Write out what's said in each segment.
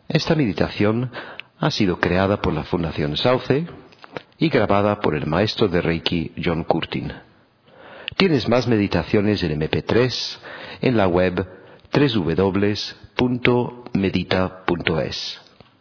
Esta meditación ha sido creada por la Fundación Sauce y grabada por el maestro de Reiki John Curtin. Tienes más meditaciones en MP3 en la web www.medita.es.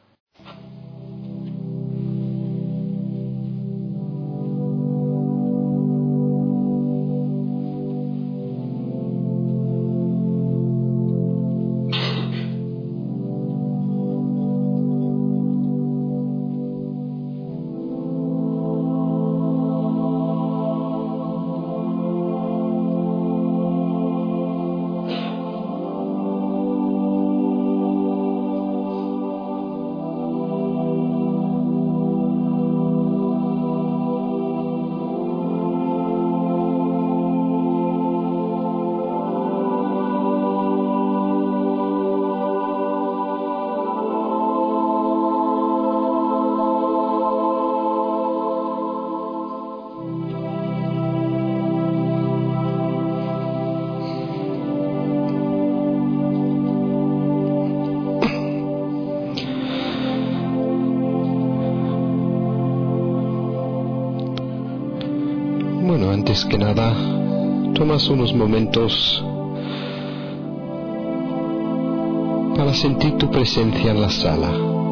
Bueno, antes que nada, tomas unos momentos para sentir tu presencia en la sala.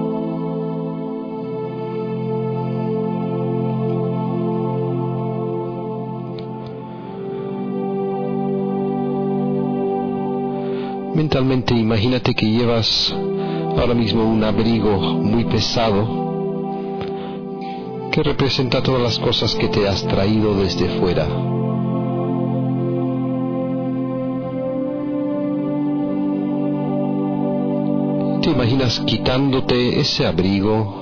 Mentalmente imagínate que llevas ahora mismo un abrigo muy pesado que representa todas las cosas que te has traído desde fuera. Te imaginas quitándote ese abrigo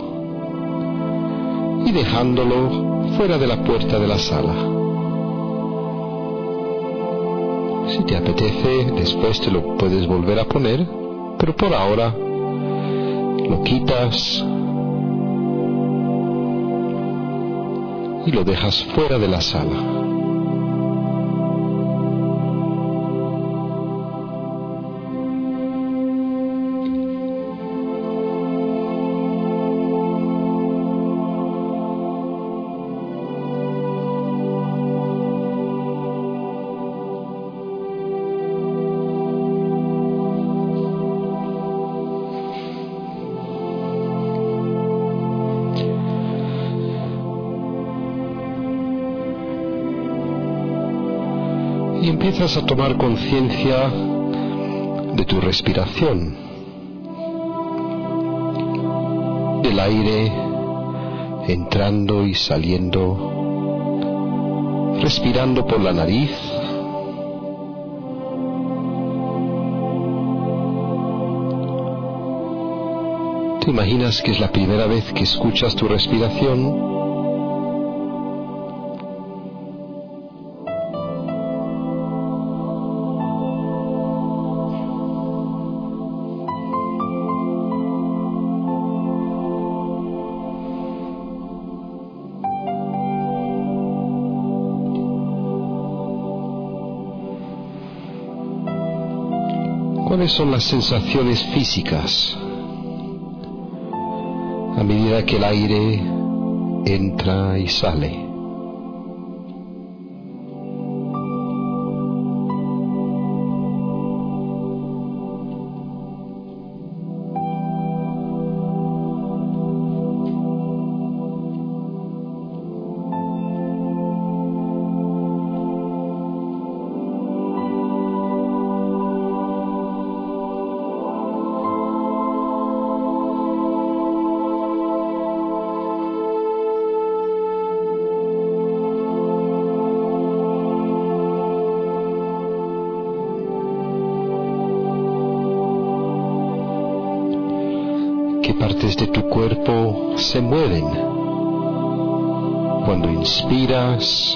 y dejándolo fuera de la puerta de la sala. Si te apetece, después te lo puedes volver a poner, pero por ahora lo quitas y lo dejas fuera de la sala. Y empiezas a tomar conciencia de tu respiración, del aire entrando y saliendo, respirando por la nariz, te imaginas que es la primera vez que escuchas tu respiración. ¿Cuáles son las sensaciones físicas a medida que el aire entra y sale? ¿Qué partes de tu cuerpo se mueven cuando inspiras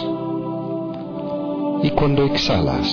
y cuando exhalas?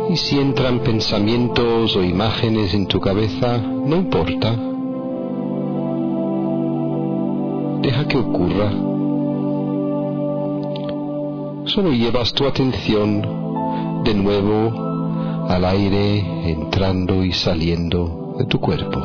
Y si entran pensamientos o imágenes en tu cabeza, no importa. Deja que ocurra. Solo llevas tu atención de nuevo al aire entrando y saliendo de tu cuerpo.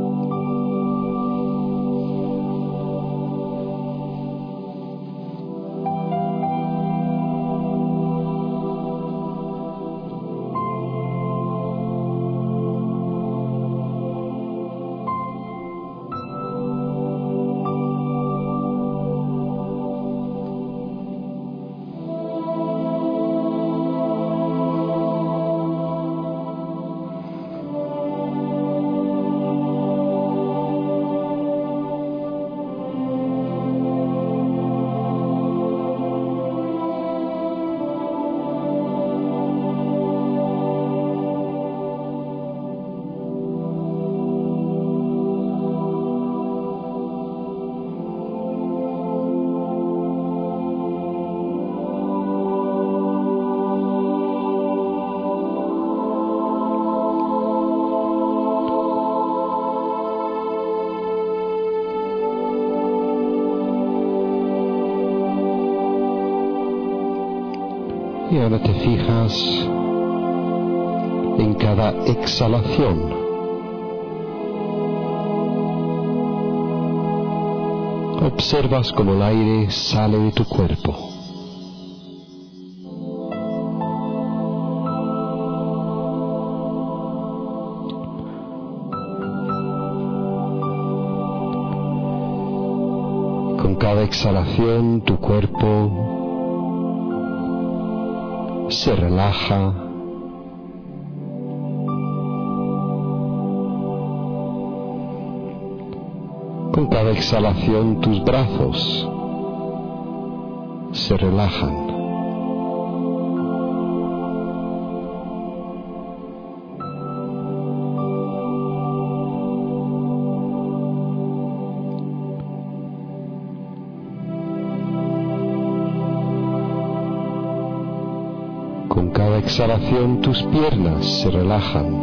Y ahora te fijas en cada exhalación. Observas cómo el aire sale de tu cuerpo. Con cada exhalación tu cuerpo se relaja. Con cada exhalación tus brazos se relajan. Con cada exhalación tus piernas se relajan.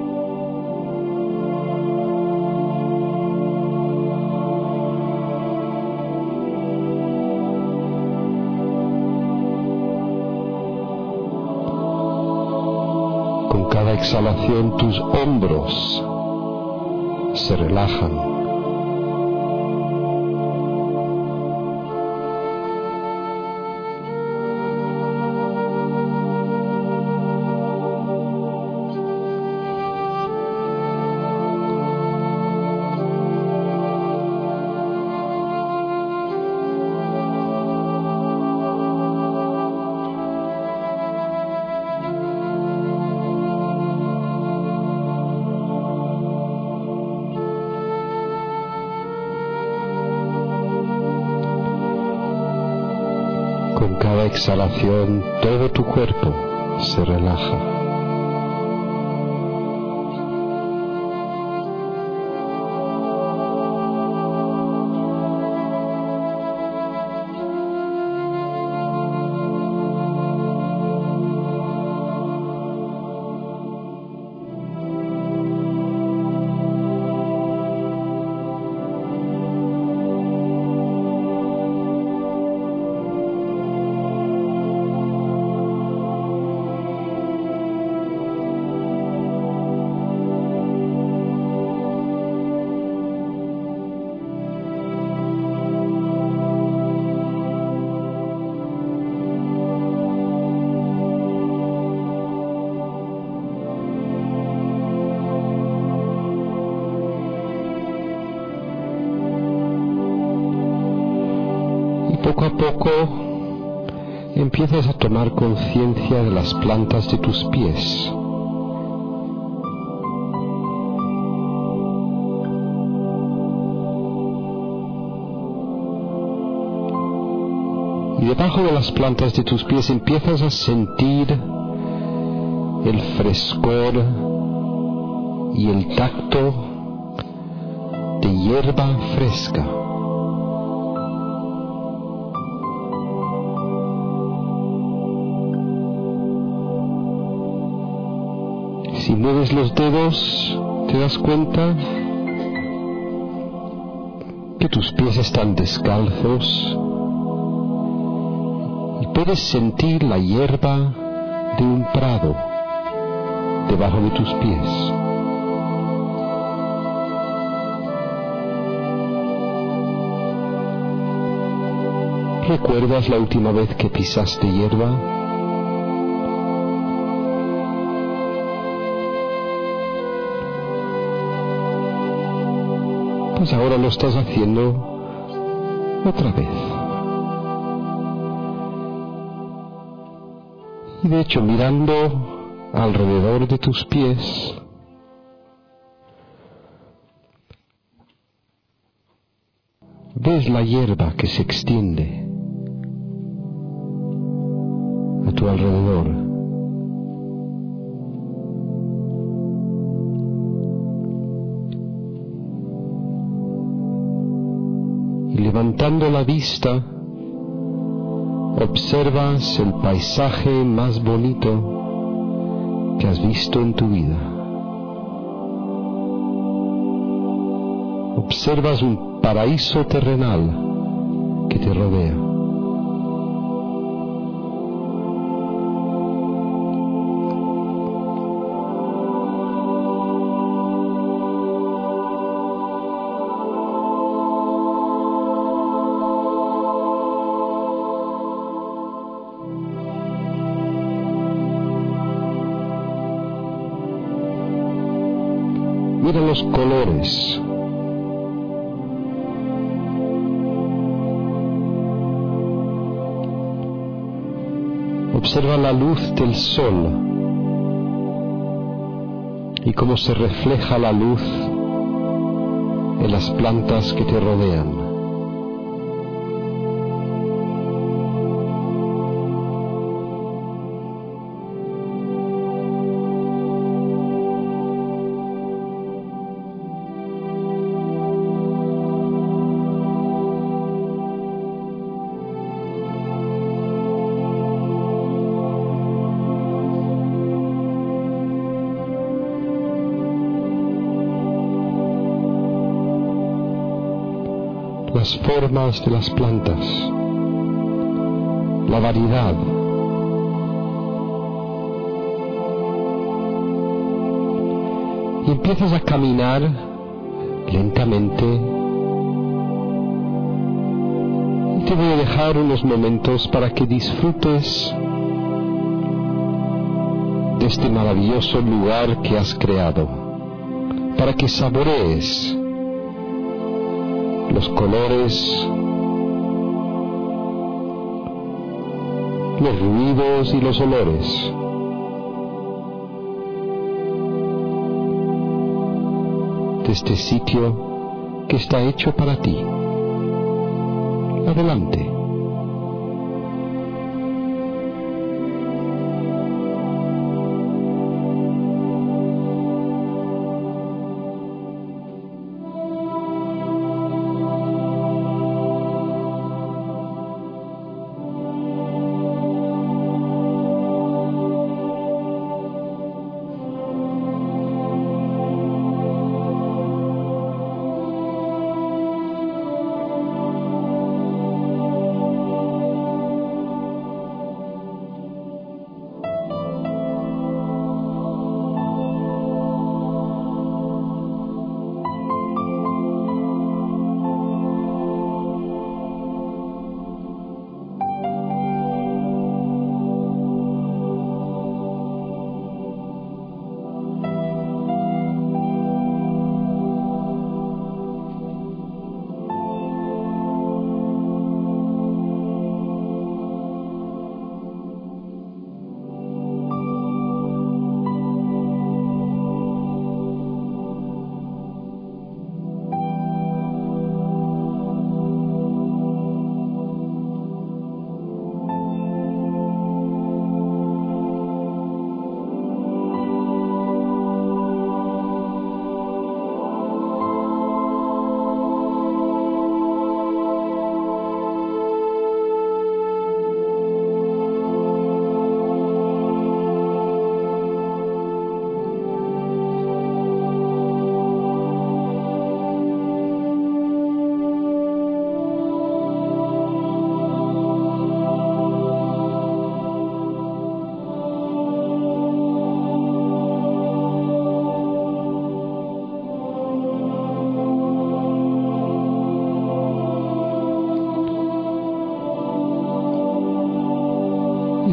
Con cada exhalación tus hombros se relajan. Con cada exhalación todo tu cuerpo se relaja. Poco a poco empiezas a tomar conciencia de las plantas de tus pies. Y debajo de las plantas de tus pies empiezas a sentir el frescor y el tacto de hierba fresca. Si mueves los dedos, te das cuenta que tus pies están descalzos y puedes sentir la hierba de un prado debajo de tus pies. ¿Recuerdas la última vez que pisaste hierba? Pues ahora lo estás haciendo otra vez. Y de hecho, mirando alrededor de tus pies, ves la hierba que se extiende a tu alrededor. Y levantando la vista, observas el paisaje más bonito que has visto en tu vida. Observas un paraíso terrenal que te rodea. Mira los colores. Observa la luz del sol y cómo se refleja la luz en las plantas que te rodean. Las formas de las plantas, la variedad. Y empiezas a caminar lentamente. Y te voy a dejar unos momentos para que disfrutes de este maravilloso lugar que has creado, para que saborees los colores, los ruidos y los olores. De este sitio que está hecho para ti. Adelante.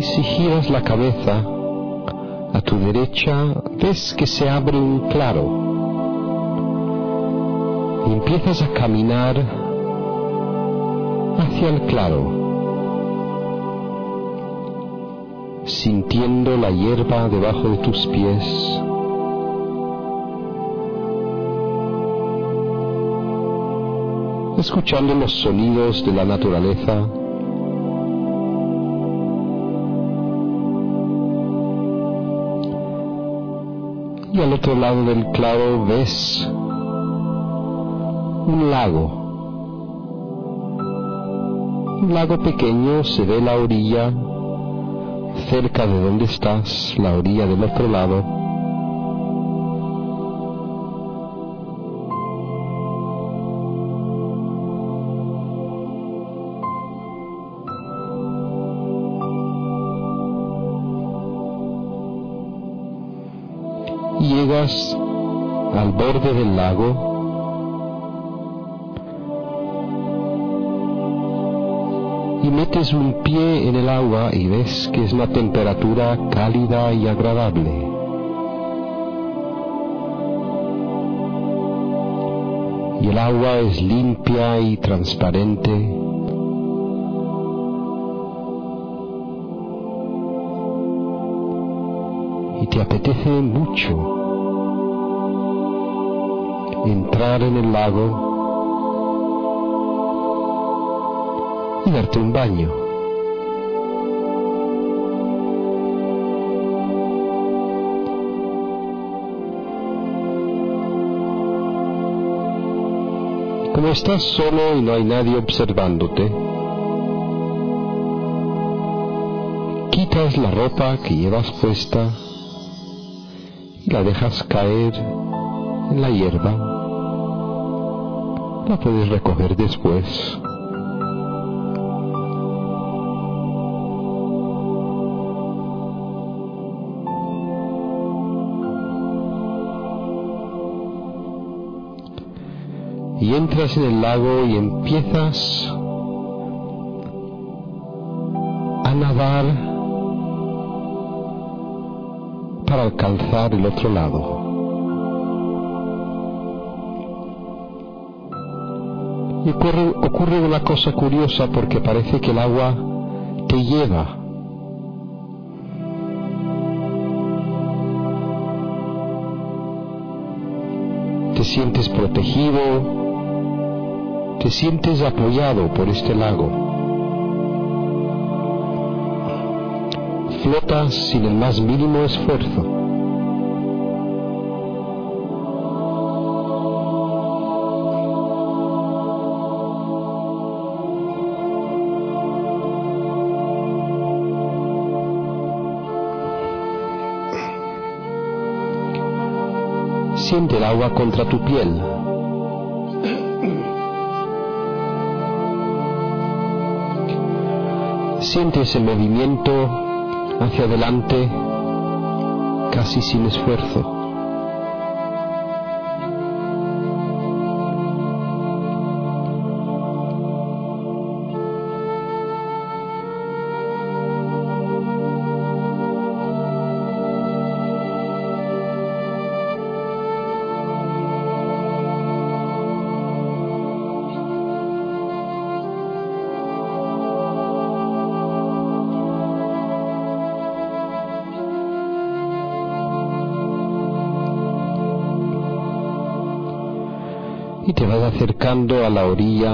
Y si giras la cabeza a tu derecha, ves que se abre un claro. Y empiezas a caminar hacia el claro, sintiendo la hierba debajo de tus pies. Escuchando los sonidos de la naturaleza. Y al otro lado del claro ves un lago. Un lago pequeño, se ve la orilla, cerca de donde estás, la orilla del otro lado. Llegas al borde del lago y metes un pie en el agua y ves que es una temperatura cálida y agradable. Y el agua es limpia y transparente. Y te apetece mucho entrar en el lago y darte un baño. Como estás solo y no hay nadie observándote, quitas la ropa que llevas puesta y la dejas caer en la hierba. La puedes recoger después. Y entras en el lago y empiezas a nadar para alcanzar el otro lado. Y ocurre una cosa curiosa, porque parece que el agua te lleva. Te sientes protegido, te sientes apoyado por este lago. Flotas sin el más mínimo esfuerzo. Siente el agua contra tu piel. Siente ese movimiento hacia adelante, casi sin esfuerzo. Y te vas acercando a la orilla.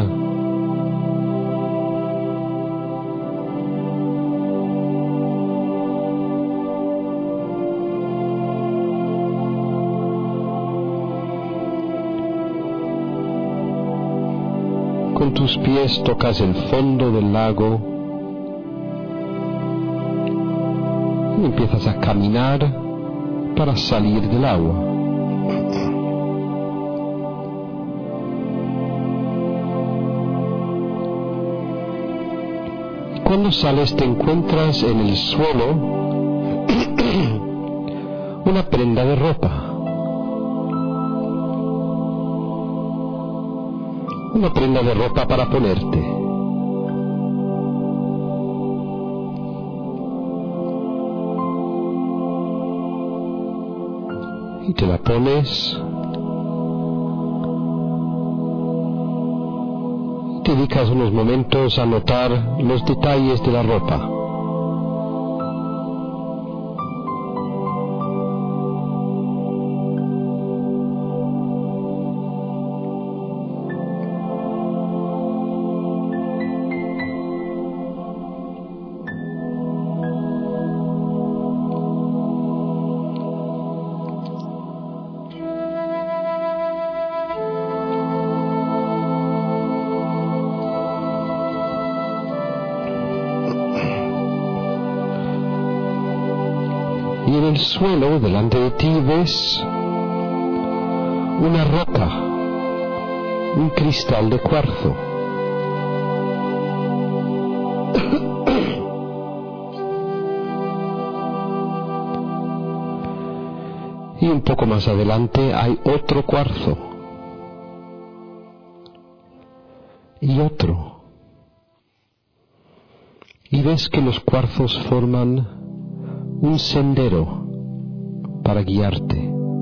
Con tus pies tocas el fondo del lago y empiezas a caminar para salir del agua. Cuando sales te encuentras en el suelo una prenda de ropa. Una prenda de ropa para ponerte. y te la pones. Te dedicas unos momentos a notar los detalles de la ropa. Y en el suelo delante de ti ves una roca, un cristal de cuarzo. Y un poco más adelante hay otro cuarzo. Y otro. Y ves que los cuarzos forman un sendero para guiarte,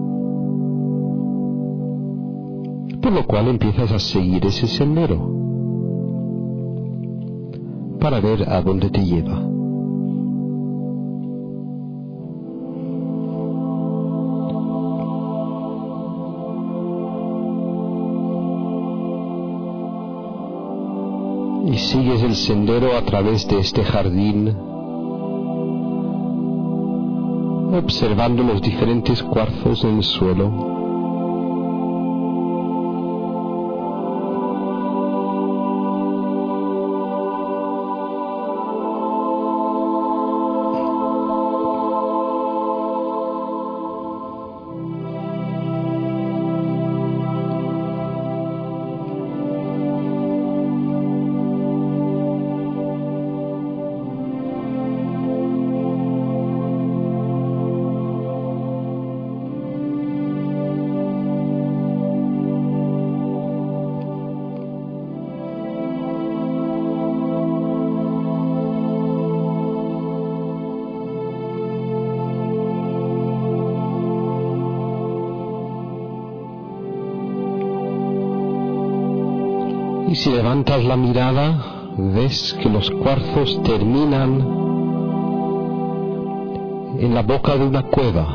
por lo cual empiezas a seguir ese sendero para ver a dónde te lleva. Y sigues el sendero a través de este jardín, observando los diferentes cuarzos en el suelo. Y si levantas la mirada, ves que los cuarzos terminan en la boca de una cueva.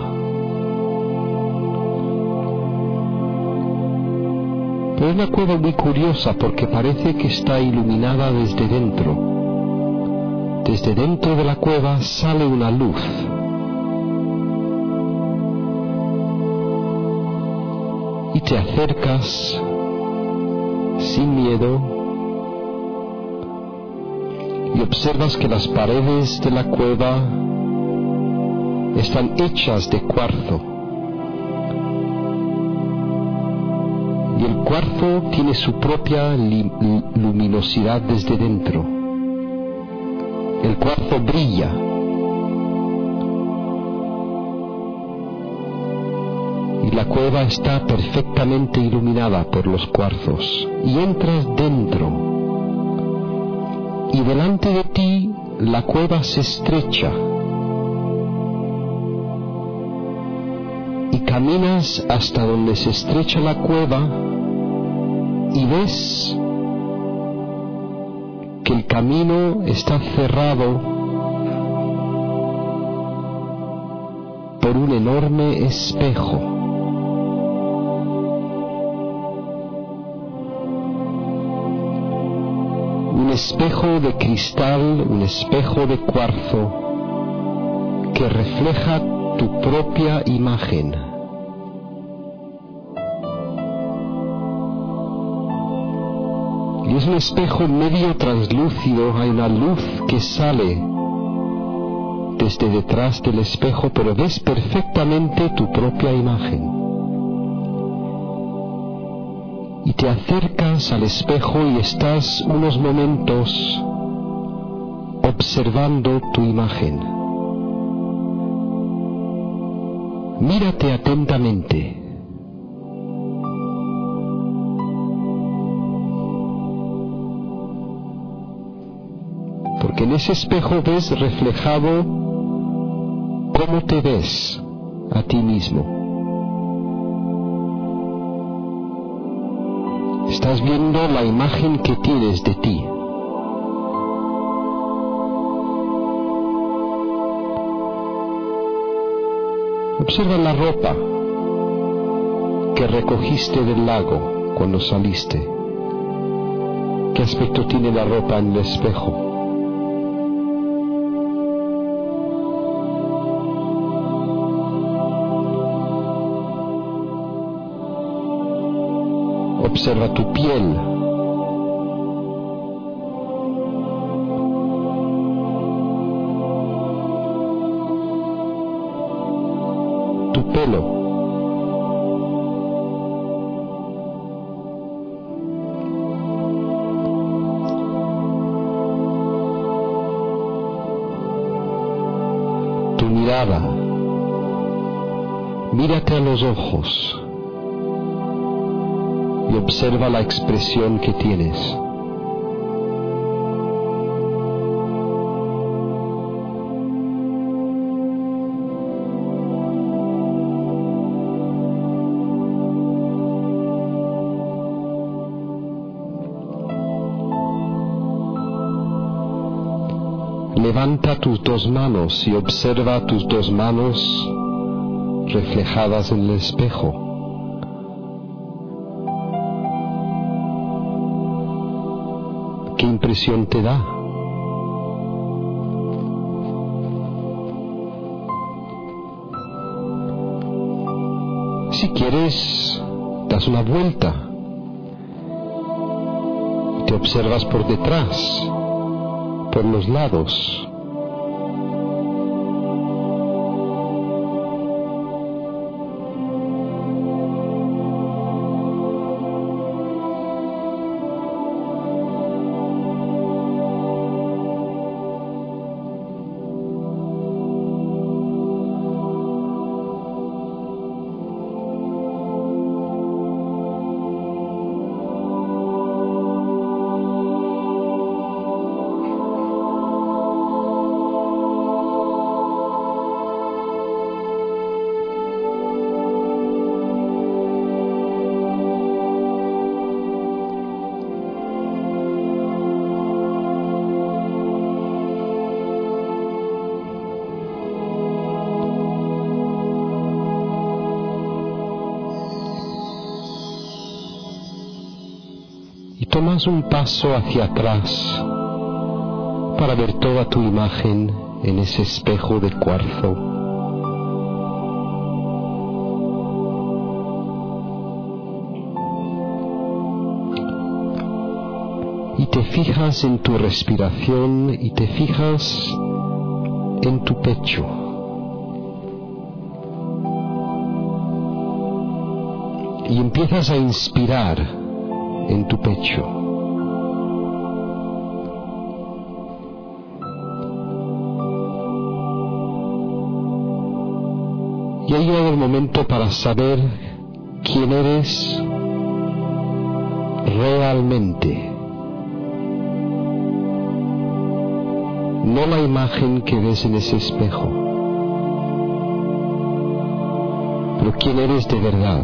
Pero es una cueva muy curiosa porque parece que está iluminada desde dentro. Desde dentro de la cueva sale una luz. Y te acercas sin miedo y observas que las paredes de la cueva están hechas de cuarzo y el cuarzo tiene su propia luminosidad desde dentro. El cuarzo brilla y la cueva está perfectamente iluminada por los cuarzos. Y entras dentro y delante de ti la cueva se estrecha y caminas hasta donde se estrecha la cueva y ves que el camino está cerrado por un enorme espejo. Un espejo de cristal, un espejo de cuarzo que refleja tu propia imagen. Y es un espejo medio translúcido, hay una luz que sale desde detrás del espejo, pero ves perfectamente tu propia imagen. Y te acercas al espejo y estás unos momentos observando tu imagen. Mírate atentamente. Porque en ese espejo ves reflejado cómo te ves a ti mismo. Estás viendo la imagen que tienes de ti. Observa la ropa que recogiste del lago cuando saliste. ¿Qué aspecto tiene la ropa en el espejo? Observa tu piel. Tu pelo. Tu mirada. Mírate a los ojos y observa la expresión que tienes. Levanta tus dos manos y observa tus dos manos reflejadas en el espejo. ¿Qué impresión te da? Si quieres, das una vuelta. Te observas por detrás, por los lados. Tomas un paso hacia atrás para ver toda tu imagen en ese espejo de cuarzo. Y te fijas en tu respiración y te fijas en tu pecho. Y empiezas a inspirar en tu pecho. Y ha llegado el momento para saber quién eres realmente. No la imagen que ves en ese espejo, pero quién eres de verdad.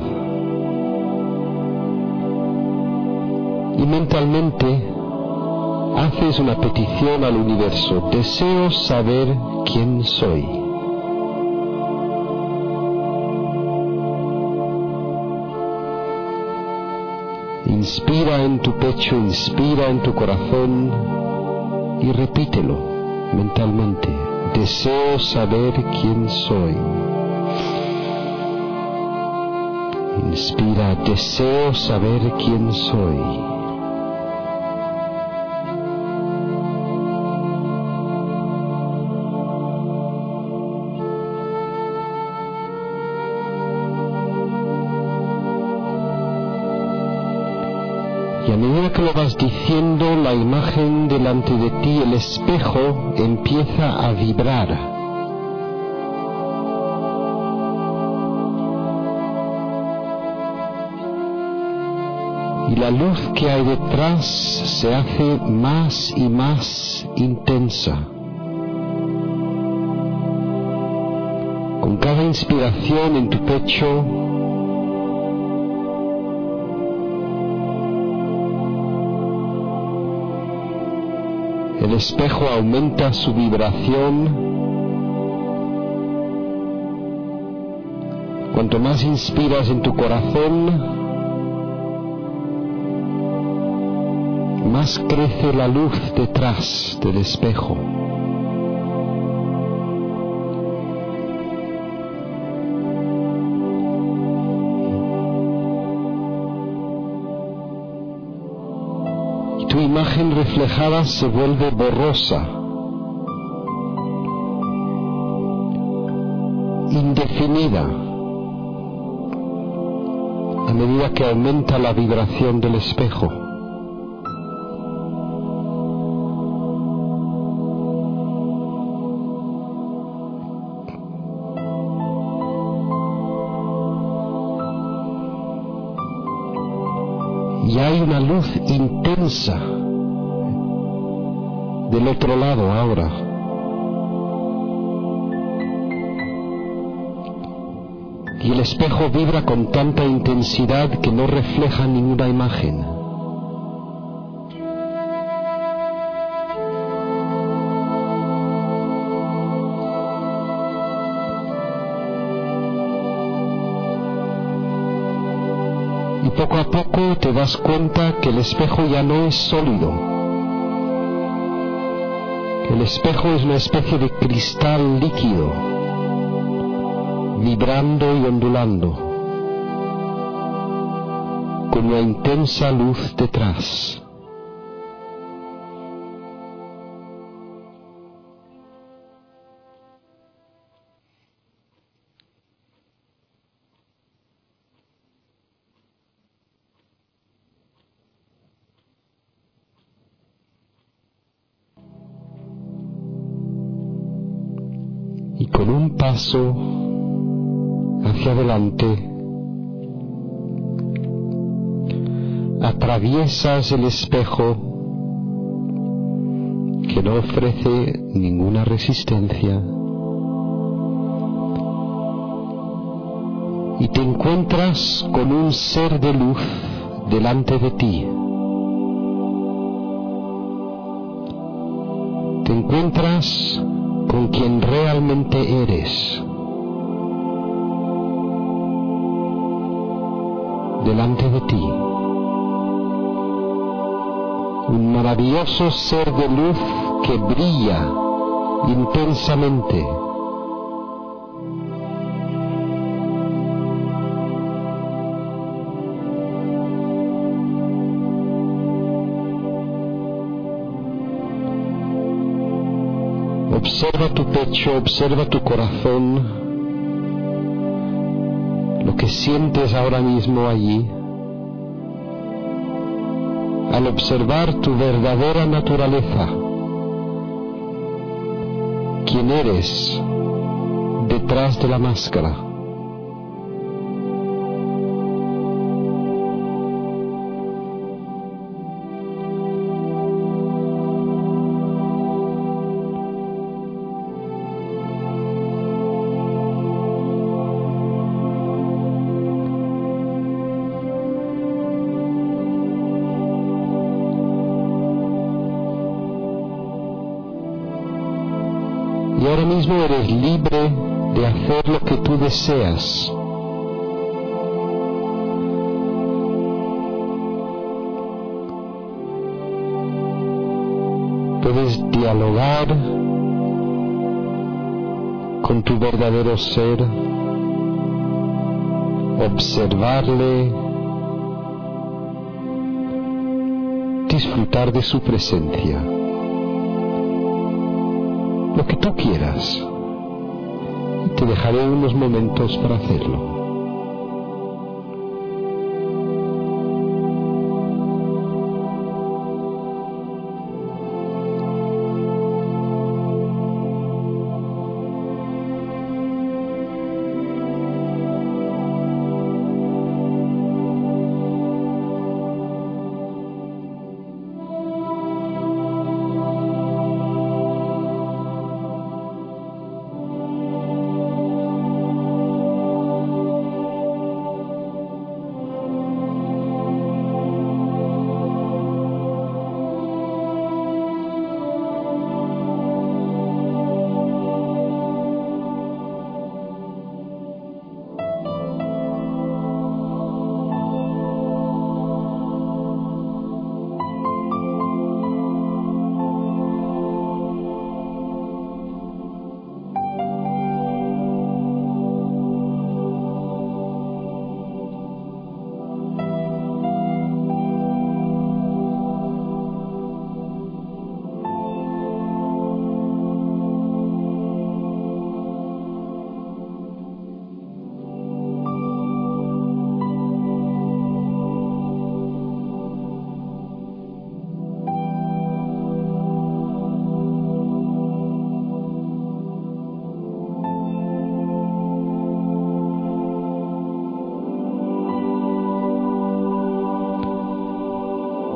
Y mentalmente haces una petición al universo. Deseo saber quién soy. Inspira en tu pecho, inspira en tu corazón y repítelo mentalmente. Deseo saber quién soy. Inspira, deseo saber quién soy. Y a medida que lo vas diciendo, la imagen delante de ti, el espejo, empieza a vibrar. Y la luz que hay detrás se hace más y más intensa. Con cada inspiración en tu pecho, El espejo aumenta su vibración. Cuanto más inspiras en tu corazón, más crece la luz detrás del espejo. Y tu imagen reflejada se vuelve borrosa, indefinida, a medida que aumenta la vibración del espejo. Y hay una luz intensa del otro lado ahora. Y el espejo vibra con tanta intensidad que no refleja ninguna imagen. Y poco a poco te das cuenta que el espejo ya no es sólido. El espejo es una especie de cristal líquido, vibrando y ondulando, con una intensa luz detrás. Y con un paso hacia adelante, atraviesas el espejo que no ofrece ninguna resistencia y te encuentras con un ser de luz delante de ti. Te encuentras con quien realmente eres. Delante de ti, un maravilloso ser de luz que brilla intensamente. Observa tu pecho, observa tu corazón, lo que sientes ahora mismo allí. Al observar tu verdadera naturaleza, quién eres detrás de la máscara. Y ahora mismo eres libre de hacer lo que tú deseas. Puedes dialogar con tu verdadero ser, observarle, disfrutar de su presencia. Lo que tú quieras. Y te dejaré unos momentos para hacerlo.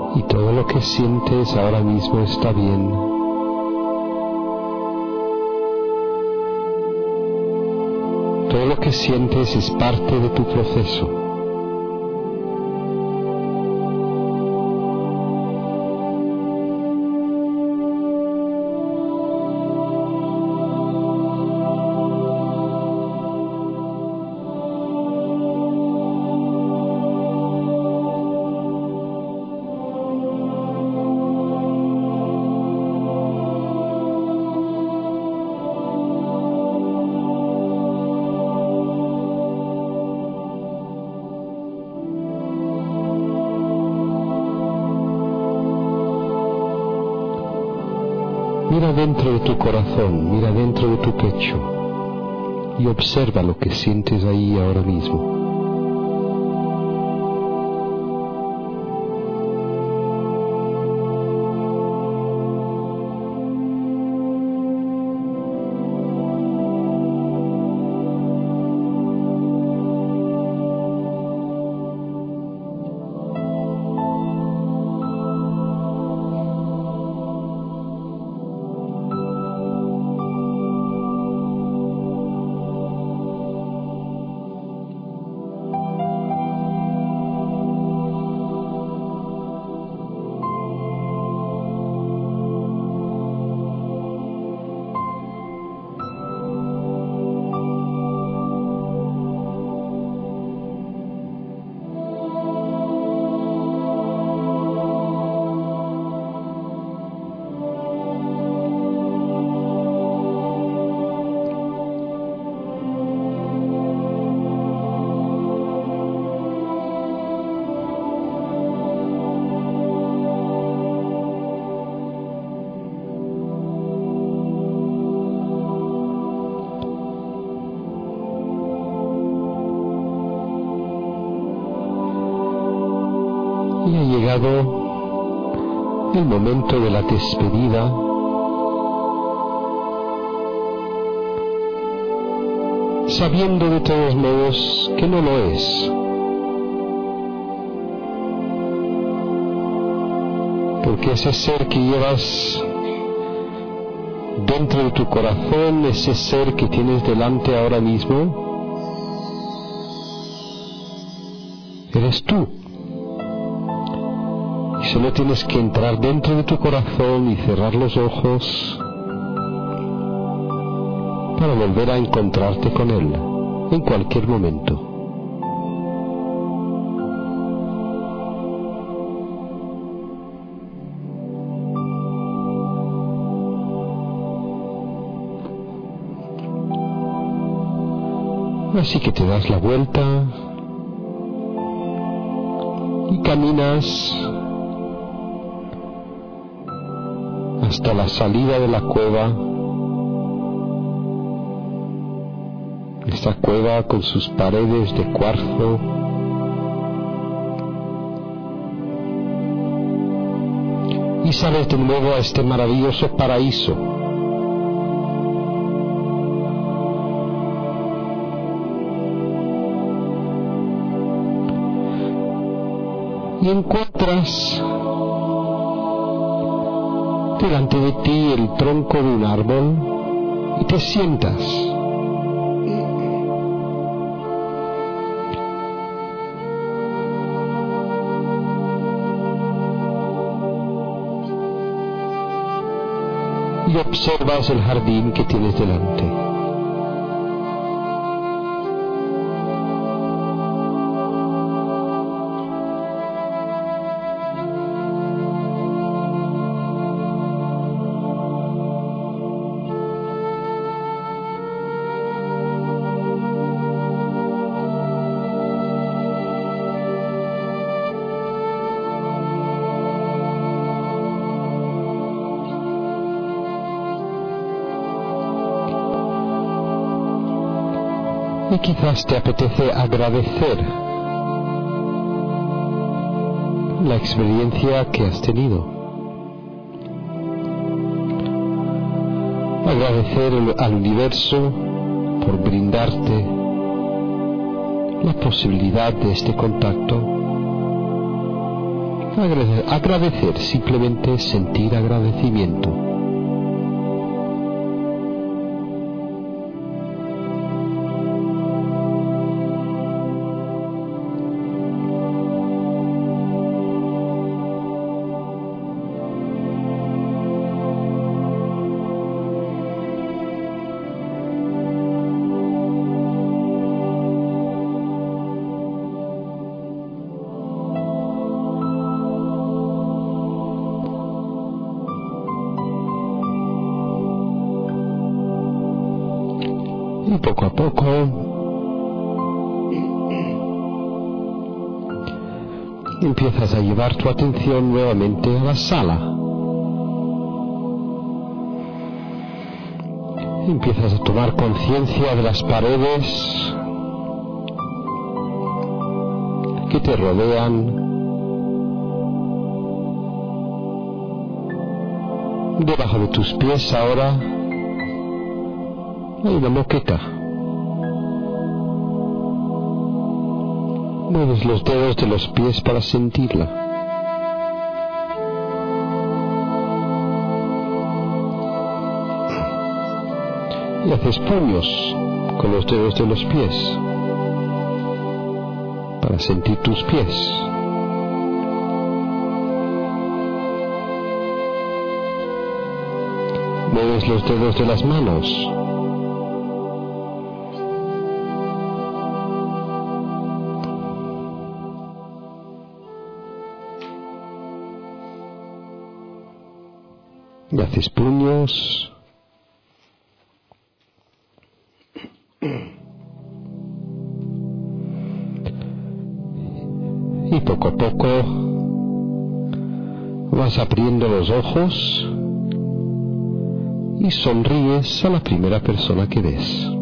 Y todo lo que sientes ahora mismo está bien. Todo lo que sientes es parte de tu proceso. Mira dentro de tu corazón, mira dentro de tu pecho y observa lo que sientes ahí ahora mismo. Y ha llegado el momento de la despedida. Sabiendo de todos modos que no lo es. Porque ese ser que llevas dentro de tu corazón, ese ser que tienes delante ahora mismo, eres tú. Y solo tienes que entrar dentro de tu corazón y cerrar los ojos para volver a encontrarte con Él en cualquier momento. Así que te das la vuelta y caminas hasta la salida de la cueva. Esta cueva con sus paredes de cuarzo, y sales de nuevo a este maravilloso paraíso. Y encuentras delante de ti el tronco de un árbol y te sientas. Y observas el jardín que tienes delante. Y quizás te apetece agradecer la experiencia que has tenido. Agradecer al universo por brindarte la posibilidad de este contacto. Agradecer, simplemente sentir agradecimiento. Y poco a poco empiezas a llevar tu atención nuevamente a la sala. Empiezas a tomar conciencia de las paredes que te rodean. Debajo de tus pies ahora hay una moqueta. Mueves los dedos de los pies para sentirla. Y haces puños con los dedos de los pies para sentir tus pies. Mueves los dedos de las manos. Y haces puños. Y poco a poco vas abriendo los ojos y sonríes a la primera persona que ves.